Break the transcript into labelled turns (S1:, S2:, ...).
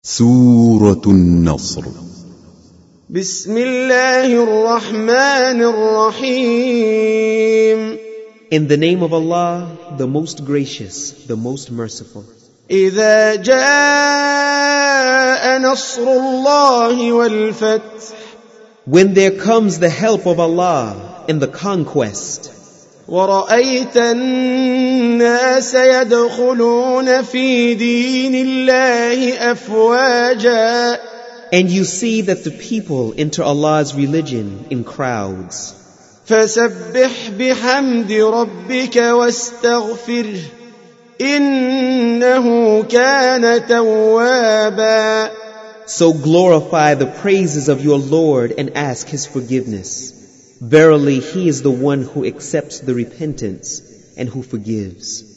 S1: سورة النصر.
S2: بسم الله الرحمن الرحيم.
S3: In the name of Allah, the most gracious, the most merciful.
S2: إذا جاء نصر الله والفتح.
S3: When there comes the help of Allah and the conquest.
S2: ورأيت الناس يدخلون في دين الله أفواجا.
S3: And you see that the people enter Allah's religion in crowds.
S2: فسبح بحمد ربك واستغفره إنه كان توابا.
S3: So glorify the praises of your Lord and ask His forgiveness. Verily, He is the one who accepts the repentance and who forgives.